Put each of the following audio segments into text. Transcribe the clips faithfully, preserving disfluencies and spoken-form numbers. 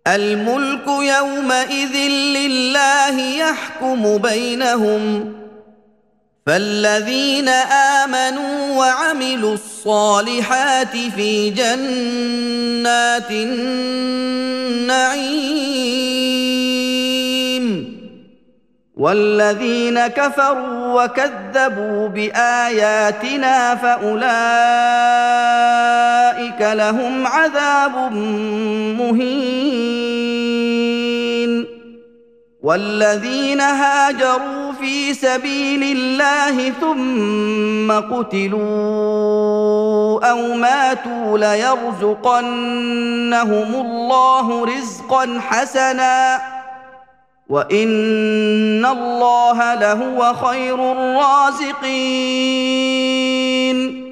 الملك يومئذ لله يحكم بينهم فالذين آمنوا وعملوا الصالحات في جنات النعيم والذين كفروا وكذبوا بآياتنا فأولئك لهم عذاب مهين والذين هاجروا في سبيل الله ثم قتلوا أو ماتوا ليرزقنهم الله رزقا حسنا وإن الله لهو خير الرازقين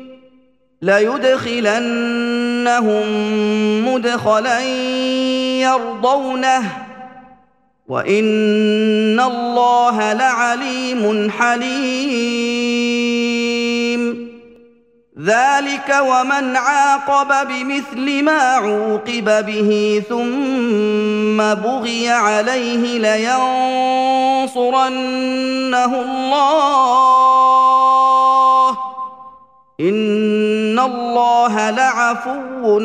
ليدخلنهم مدخلا يرضونه وإن الله لعليم حليم ذلك ومن عاقب بمثل ما عوقب به ثم بغي عليه لينصرنه الله إن الله لعفو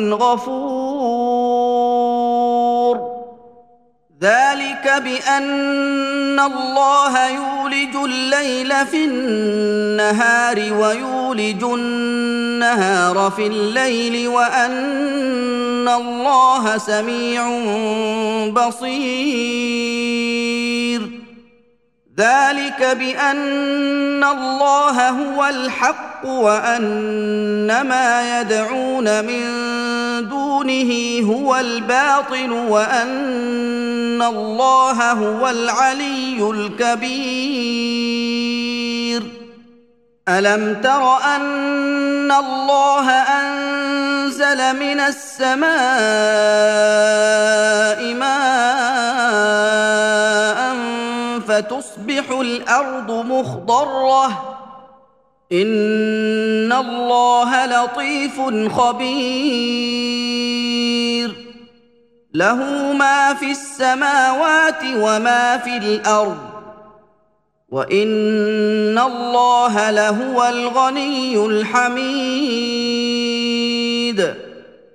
غفور ذلك بأن الله يولج الليل في النهار ويولج النهار في الليل وأن الله سميع بصير ذلك بأن الله هو الحق وأن ما يدعون من دونه هو الباطل وأن الله هو العلي الكبير ألم تر أن الله أنزل من السماء ماء فتصبح الأرض مخضرة إن الله لطيف خبير له ما في السماوات وما في الأرض وإن الله لهو الغني الحميد